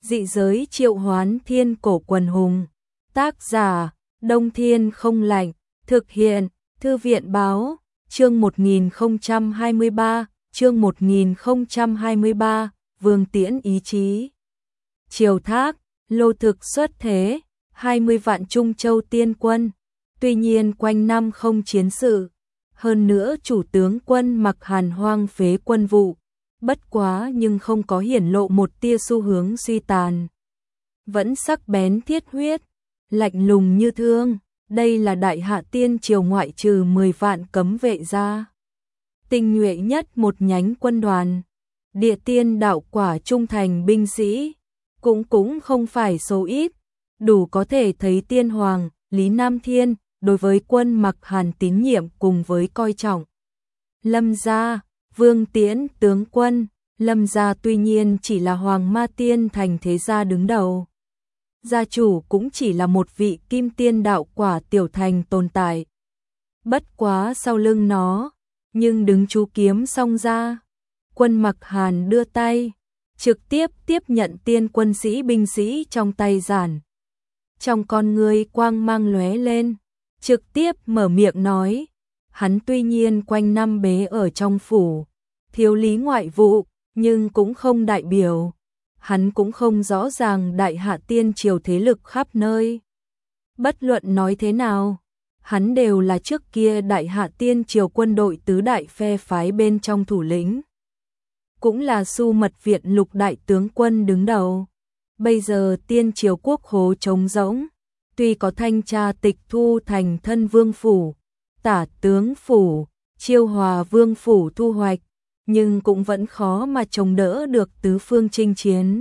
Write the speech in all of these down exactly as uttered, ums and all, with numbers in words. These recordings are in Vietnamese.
Dị giới triệu hoán thiên cổ quần hùng. Tác giả, Đông Thiên không lạnh. Thực hiện, Thư viện báo. Chương một nghìn không trăm hai mươi ba, chương một nghìn không trăm hai mươi ba, Vương Tiễn ý chí. Triều Thác, lô thực xuất thế, hai mươi vạn Trung Châu tiên quân. Tuy nhiên quanh năm không chiến sự, hơn nữa chủ tướng quân Mặc Hàn hoang phế quân vụ, bất quá nhưng không có hiển lộ một tia xu hướng suy tàn. Vẫn sắc bén thiết huyết, lạnh lùng như thương, đây là đại hạ tiên triều ngoại trừ mười vạn cấm vệ ra. Tinh nhuệ nhất một nhánh quân đoàn, địa tiên đạo quả trung thành binh sĩ, cũng cũng không phải số ít, đủ có thể thấy tiên hoàng, Lý Nam Thiên, đối với quân Mặc Hàn tín nhiệm cùng với coi trọng. Lâm gia, Vương Tiễn tướng quân, Lâm gia tuy nhiên chỉ là Hoàng Ma Tiên thành thế gia đứng đầu. Gia chủ cũng chỉ là một vị kim tiên đạo quả tiểu thành tồn tại. Bất quá sau lưng nó, nhưng đứng chú kiếm song ra. Quân Mặc Hàn đưa tay, trực tiếp tiếp nhận tiên quân sĩ binh sĩ trong tay giản. Trong con người quang mang lóe lên, trực tiếp mở miệng nói, hắn tuy nhiên quanh năm bế ở trong phủ, thiếu lý ngoại vụ, nhưng cũng không đại biểu. Hắn cũng không rõ ràng đại hạ tiên triều thế lực khắp nơi. Bất luận nói thế nào, hắn đều là trước kia đại hạ tiên triều quân đội tứ đại phe phái bên trong thủ lĩnh. Cũng là Su Mật Viện lục đại tướng quân đứng đầu. Bây giờ tiên triều quốc hố trống rỗng, tuy có thanh tra tịch thu thành thân vương phủ, tả tướng phủ, chiêu hòa vương phủ thu hoạch, nhưng cũng vẫn khó mà chống đỡ được tứ phương chinh chiến.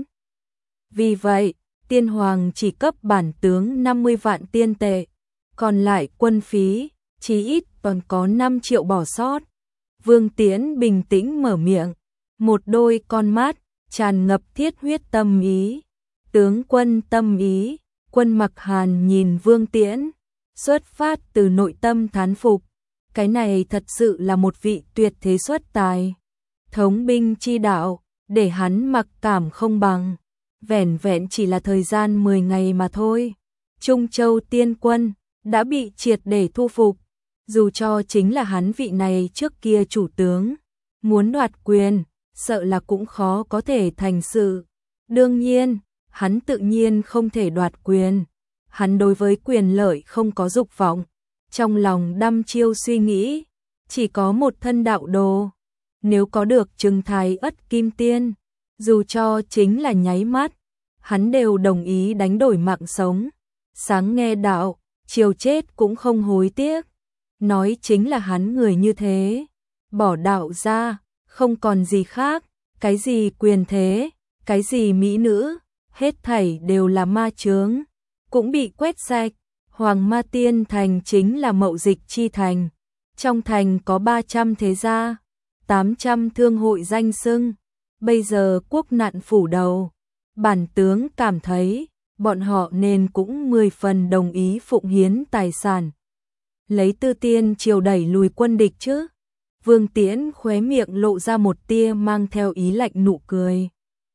Vì vậy, tiên hoàng chỉ cấp bản tướng năm mươi vạn tiên tệ, còn lại quân phí, chí ít còn có năm triệu bỏ sót. Vương Tiễn bình tĩnh mở miệng, một đôi con mắt, tràn ngập thiết huyết tâm ý. Tướng quân tâm ý, quân Mặc Hàn nhìn Vương Tiễn, xuất phát từ nội tâm thán phục. Cái này thật sự là một vị tuyệt thế xuất tài. Thống binh chi đạo, để hắn mặc cảm không bằng. Vẻn vẹn chỉ là thời gian mười ngày mà thôi. Trung Châu tiên quân, đã bị triệt để thu phục. Dù cho chính là hắn vị này trước kia chủ tướng, muốn đoạt quyền, sợ là cũng khó có thể thành sự. Đương nhiên, hắn tự nhiên không thể đoạt quyền. Hắn đối với quyền lợi không có dục vọng. Trong lòng đăm chiêu suy nghĩ, chỉ có một thân đạo đồ. Nếu có được trừng thái ất kim tiên, dù cho chính là nháy mắt, hắn đều đồng ý đánh đổi mạng sống. Sáng nghe đạo, chiều chết cũng không hối tiếc. Nói chính là hắn người như thế. Bỏ đạo ra, không còn gì khác. Cái gì quyền thế, cái gì mỹ nữ, hết thảy đều là ma chướng, cũng bị quét sạch. Hoàng Ma Tiên thành chính là mậu dịch chi thành. Trong thành có ba trăm thế gia, tám trăm thương hội danh xưng. Bây giờ quốc nạn phủ đầu, bản tướng cảm thấy bọn họ nên cũng mười phần đồng ý phụng hiến tài sản, lấy tư tiên triều đẩy lùi quân địch chứ. Vương Tiễn khóe miệng lộ ra một tia mang theo ý lạnh nụ cười.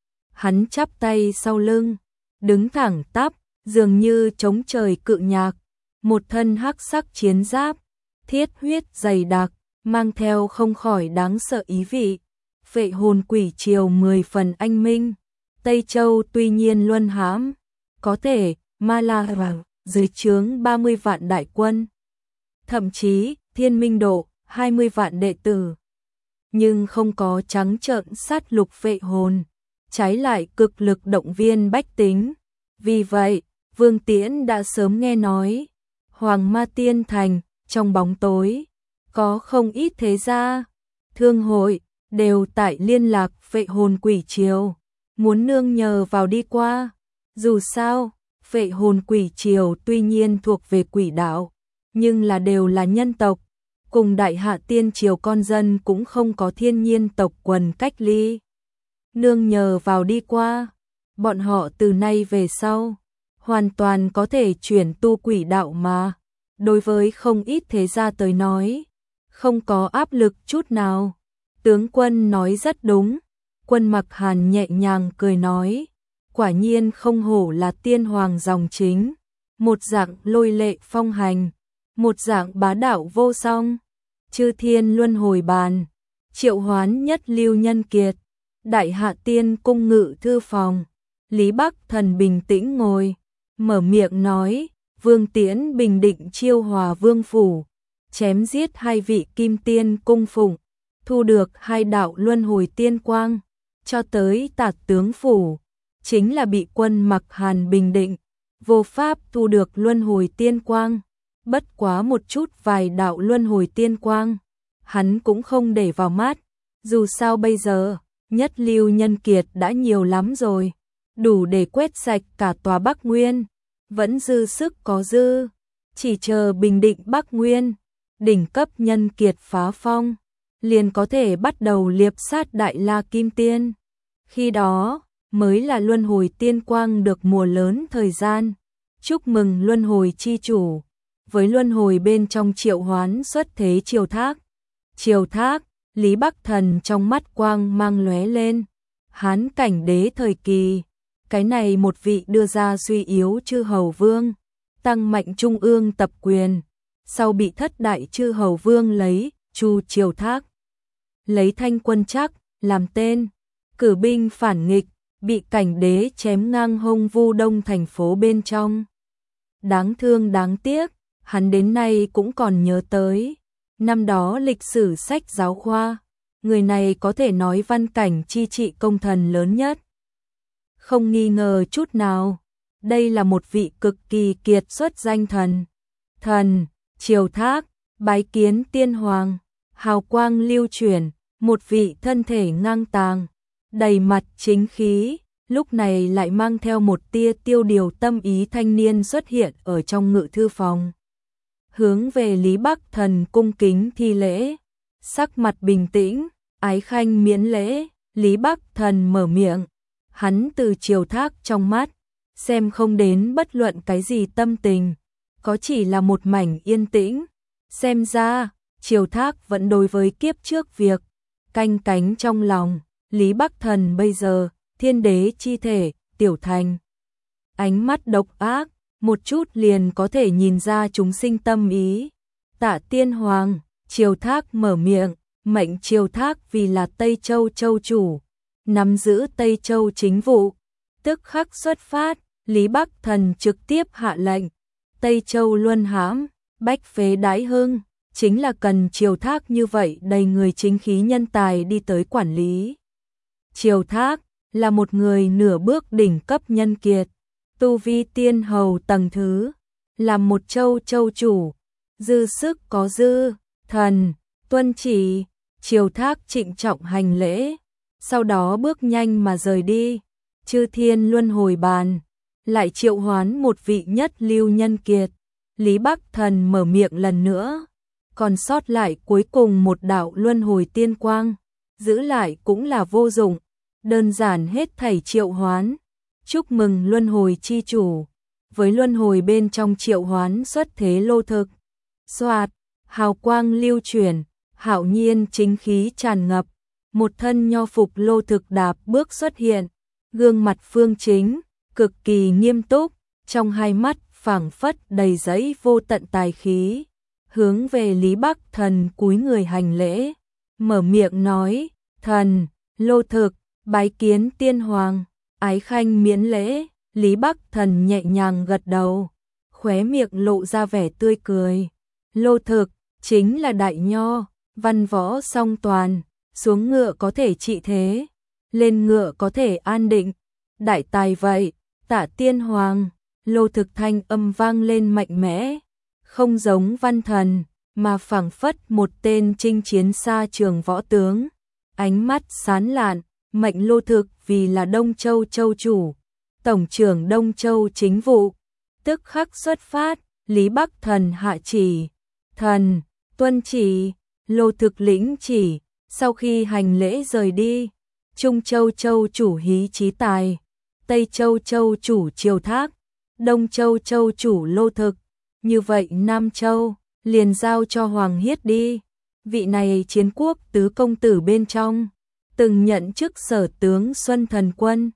Hắn chắp tay sau lưng, đứng thẳng tắp, dường như chống trời cự nhạc, một thân hắc sắc chiến giáp, thiết huyết dày đặc, mang theo không khỏi đáng sợ ý vị. Phệ hồn quỷ triều mười phần anh minh. Tây Châu tuy nhiên luân hãm, có thể Ma La vào dưới trướng ba mươi vạn đại quân, thậm chí Thiên Minh độ hai mươi vạn đệ tử, nhưng không có trắng trợn sát lục phệ hồn, trái lại cực lực động viên bách tính. Vì vậy, Vương Tiễn đã sớm nghe nói, Hoàng Ma Tiên thành, trong bóng tối, có không ít thế gia, thương hội, đều tại liên lạc phệ hồn quỷ triều, muốn nương nhờ vào đi qua. Dù sao, phệ hồn quỷ triều tuy nhiên thuộc về quỷ đạo, nhưng là đều là nhân tộc, cùng đại hạ tiên triều con dân cũng không có thiên nhiên tộc quần cách ly. Nương nhờ vào đi qua, bọn họ từ nay về sau, hoàn toàn có thể chuyển tu quỷ đạo mà. Đối với không ít thế gia tới nói, không có áp lực chút nào. Tướng quân nói rất đúng. Quân Mặc Hàn nhẹ nhàng cười nói, quả nhiên không hổ là tiên hoàng dòng chính, một dạng lôi lệ phong hành, một dạng bá đạo vô song. Chư thiên luân hồi bàn, triệu hoán nhất lưu nhân kiệt, đại hạ tiên cung ngự thư phòng. Lý Bắc Thần bình tĩnh ngồi, mở miệng nói, Vương Tiễn bình định chiêu hòa vương phủ, chém giết hai vị kim tiên cung phụng, thu được hai đạo luân hồi tiên quang, cho tới Tạt tướng phủ, chính là bị quân Mặc Hàn bình định, vô pháp thu được luân hồi tiên quang, bất quá một chút vài đạo luân hồi tiên quang, hắn cũng không để vào mắt, dù sao bây giờ, nhất lưu nhân kiệt đã nhiều lắm rồi, đủ để quét sạch cả tòa Bắc Nguyên, vẫn dư sức có dư, chỉ chờ bình định Bắc Nguyên, đỉnh cấp nhân kiệt phá phong, liền có thể bắt đầu liệp sát Đại La Kim Tiên. Khi đó, mới là luân hồi tiên quang được mùa lớn thời gian. Chúc mừng luân hồi chi chủ, với luân hồi bên trong triệu hoán xuất thế triều thác. Triều thác, Lý Bắc Thần trong mắt quang mang lóe lên, Hán cảnh đế thời kỳ, cái này một vị đưa ra suy yếu chư hầu vương, tăng mạnh trung ương tập quyền, sau bị thất đại chư hầu vương lấy, Chu Triều Thác lấy Thanh Quân Trắc làm tên, cử binh phản nghịch, bị cảnh đế chém ngang hông Vu Đông thành phố bên trong. Đáng thương đáng tiếc, hắn đến nay cũng còn nhớ tới, năm đó lịch sử sách giáo khoa, người này có thể nói văn cảnh chi trị công thần lớn nhất. Không nghi ngờ chút nào, đây là một vị cực kỳ kiệt xuất danh thần. Thần, Triều Thác, bái kiến tiên hoàng, hào quang lưu chuyển, một vị thân thể ngang tàng, đầy mặt chính khí, lúc này lại mang theo một tia tiêu điều tâm ý thanh niên xuất hiện ở trong ngự thư phòng. Hướng về Lý Bắc Thần cung kính thi lễ, sắc mặt bình tĩnh, ái khanh miễn lễ, Lý Bắc Thần mở miệng, hắn từ Triều Thác trong mắt, xem không đến bất luận cái gì tâm tình, có chỉ là một mảnh yên tĩnh, xem ra, Triều Thác vẫn đối với kiếp trước việc, canh cánh trong lòng, Lý Bắc Thần bây giờ, thiên đế chi thể, tiểu thành. Ánh mắt độc ác, một chút liền có thể nhìn ra chúng sinh tâm ý. Tạ tiên hoàng, Triều Thác mở miệng, mệnh Triều Thác vì là Tây Châu châu chủ, nắm giữ Tây Châu chính vụ. Tức khắc xuất phát, Lý Bắc Thần trực tiếp hạ lệnh. Tây Châu luân hãm, bách phế đái hưng, chính là cần Triều Thác như vậy đầy người chính khí nhân tài đi tới quản lý. Triều Thác là một người nửa bước đỉnh cấp nhân kiệt, tu vi tiên hầu tầng thứ, làm một châu châu chủ, dư sức có dư, thần, tuân chỉ, Triều Thác trịnh trọng hành lễ, sau đó bước nhanh mà rời đi. Chư thiên luân hồi bàn, lại triệu hoán một vị nhất lưu nhân kiệt, Lý Bắc Thần mở miệng lần nữa, còn sót lại cuối cùng một đạo luân hồi tiên quang, giữ lại cũng là vô dụng, đơn giản hết thảy triệu hoán. Chúc mừng luân hồi chi chủ, với luân hồi bên trong triệu hoán xuất thế lô thực, xoạt, hào quang lưu chuyển, hạo nhiên chính khí tràn ngập, một thân nho phục lô thực đạp bước xuất hiện, gương mặt phương chính, cực kỳ nghiêm túc, trong hai mắt phảng phất đầy giấy vô tận tài khí, hướng về Lý Bắc Thần cúi người hành lễ, mở miệng nói, thần, lô thực, bái kiến tiên hoàng, ái khanh miễn lễ, Lý Bắc Thần nhẹ nhàng gật đầu, khóe miệng lộ ra vẻ tươi cười, lô thực, chính là đại nho, văn võ song toàn, xuống ngựa có thể trị thế, lên ngựa có thể an định, đại tài vậy, Tạ tiên hoàng, lô thực thanh âm vang lên mạnh mẽ, không giống văn thần, mà phảng phất một tên chinh chiến xa trường võ tướng, ánh mắt sáng lạn, mệnh lô thực vì là Đông Châu châu chủ, tổng trưởng Đông Châu chính vụ, tức khắc xuất phát, Lý Bắc Thần hạ chỉ, thần, tuân chỉ, lô thực lĩnh chỉ, sau khi hành lễ rời đi, Trung Châu châu chủ Hí Chí Tài, Tây Châu châu chủ Triều Thác, Đông Châu châu chủ lô thực, như vậy Nam Châu, liền giao cho Hoàng Hiết đi, vị này chiến quốc tứ công tử bên trong, từng nhận chức sở tướng Xuân Thần Quân,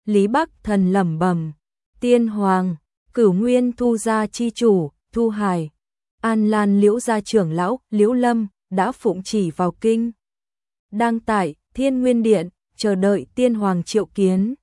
Lý Bắc Thần lẩm bẩm, Tiên Hoàng, Cửu Nguyên Thu gia chi chủ, Thu Hải, An Lan Liễu gia trưởng lão, Liễu Lâm, đã phụng chỉ vào kinh. Đang tại Thiên Nguyên Điện, chờ đợi Tiên Hoàng triệu kiến.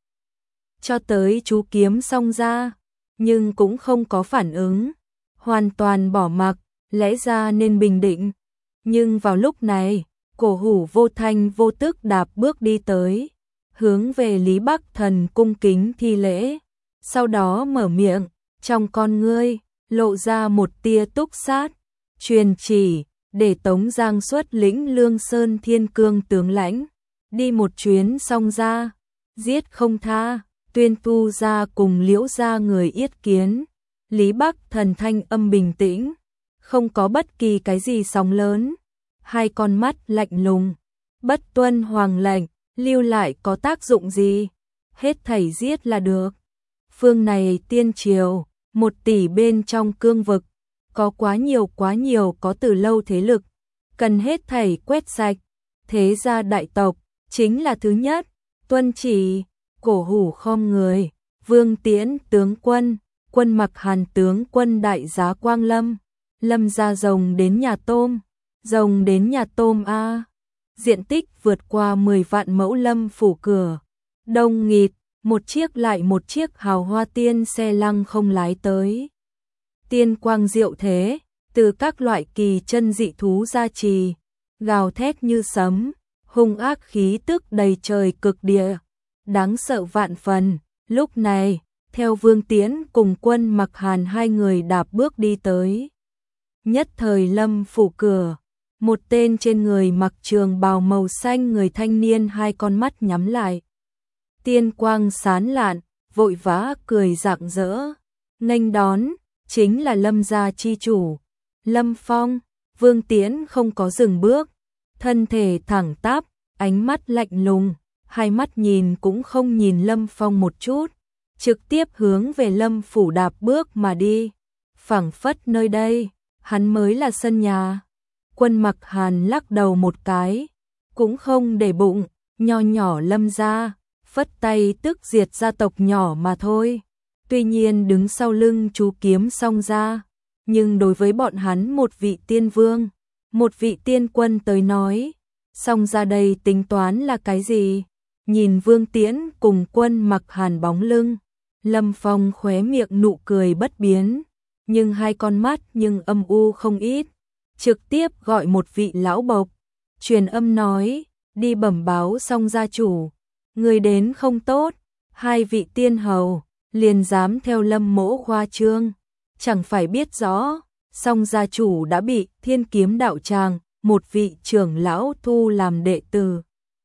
Cho tới chú kiếm xong ra, nhưng cũng không có phản ứng, hoàn toàn bỏ mặc, lẽ ra nên bình định. Nhưng vào lúc này, Cổ Hủ vô thanh vô tức đạp bước đi tới, hướng về Lý Bắc Thần cung kính thi lễ, sau đó mở miệng, trong con ngươi lộ ra một tia túc sát, truyền chỉ để Tống Giang xuất lĩnh Lương Sơn Thiên Cương tướng lãnh, đi một chuyến xong ra, giết không tha, tuyên tu gia cùng Liễu gia người yết kiến. Lý Bắc Thần thanh âm bình tĩnh, không có bất kỳ cái gì sóng lớn, hai con mắt lạnh lùng, bất tuân hoàng lệnh, lưu lại có tác dụng gì, hết thảy giết là được. Phương này tiên triều, một tỷ bên trong cương vực, có quá nhiều quá nhiều có từ lâu thế lực, cần hết thảy quét sạch, thế gia đại tộc, chính là thứ nhất, tuân chỉ. Cổ Hủ khom người, Vương Tiễn tướng quân, Quân Mặc Hàn tướng quân đại giá Quang Lâm, Lâm gia rồng đến nhà tôm, rồng đến nhà tôm a. Diện tích vượt qua mười vạn mẫu Lâm phủ cửa, đông nghịt, một chiếc lại một chiếc hào hoa tiên xe lăng không lái tới. Tiên quang diệu thế, từ các loại kỳ chân dị thú gia trì, gào thét như sấm, hung ác khí tức đầy trời cực địa, đáng sợ vạn phần. Lúc này, theo Vương Tiễn cùng Quân Mặc Hàn hai người đạp bước đi tới. Nhất thời Lâm phủ cửa, một tên trên người mặc trường bào màu xanh người thanh niên hai con mắt nhắm lại. Tiên quang sán lạn, vội vã cười rạng rỡ, nghênh đón, chính là Lâm gia chi chủ, Lâm Phong. Vương Tiễn không có dừng bước, thân thể thẳng tắp, ánh mắt lạnh lùng, hai mắt nhìn cũng không nhìn Lâm Phong một chút, trực tiếp hướng về Lâm phủ đạp bước mà đi, phảng phất nơi đây, hắn mới là sân nhà. Quân Mặc Hàn lắc đầu một cái, cũng không để bụng, nho nhỏ Lâm gia, phất tay tức diệt gia tộc nhỏ mà thôi. Tuy nhiên đứng sau lưng chú kiếm xong ra, nhưng đối với bọn hắn một vị tiên vương, một vị tiên quân tới nói, xong ra đây tính toán là cái gì? Nhìn Vương Tiễn cùng Quân Mặc Hàn bóng lưng, Lâm Phong khóe miệng nụ cười bất biến, nhưng hai con mắt nhưng âm u không ít, trực tiếp gọi một vị lão bộc, truyền âm nói, đi bẩm báo xong gia chủ, người đến không tốt, hai vị tiên hầu, liền dám theo Lâm mỗ khoa trương, chẳng phải biết rõ, song gia chủ đã bị Thiên Kiếm đạo tràng, một vị trưởng lão thu làm đệ tử.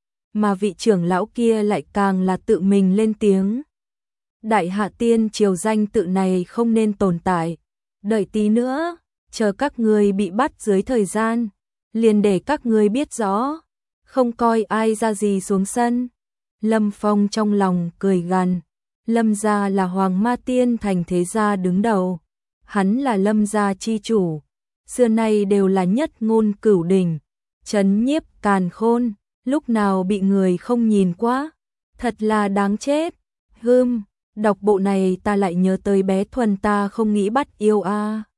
Mà vị trưởng lão kia lại càng là tự mình lên tiếng. Đại hạ tiên triều danh tự này không nên tồn tại, đợi tí nữa, chờ các người bị bắt dưới thời gian, liền để các người biết rõ, không coi ai ra gì xuống sân. Lâm Phong trong lòng cười gằn, Lâm gia là Hoàng Ma Tiên thành thế gia đứng đầu, hắn là Lâm gia chi chủ, xưa nay đều là nhất ngôn cửu đỉnh, trấn nhiếp càn khôn, lúc nào bị người không nhìn quá, thật là đáng chết. Hừm, đọc bộ này ta lại nhớ tới bé Thuần ta không nghĩ bắt yêu a.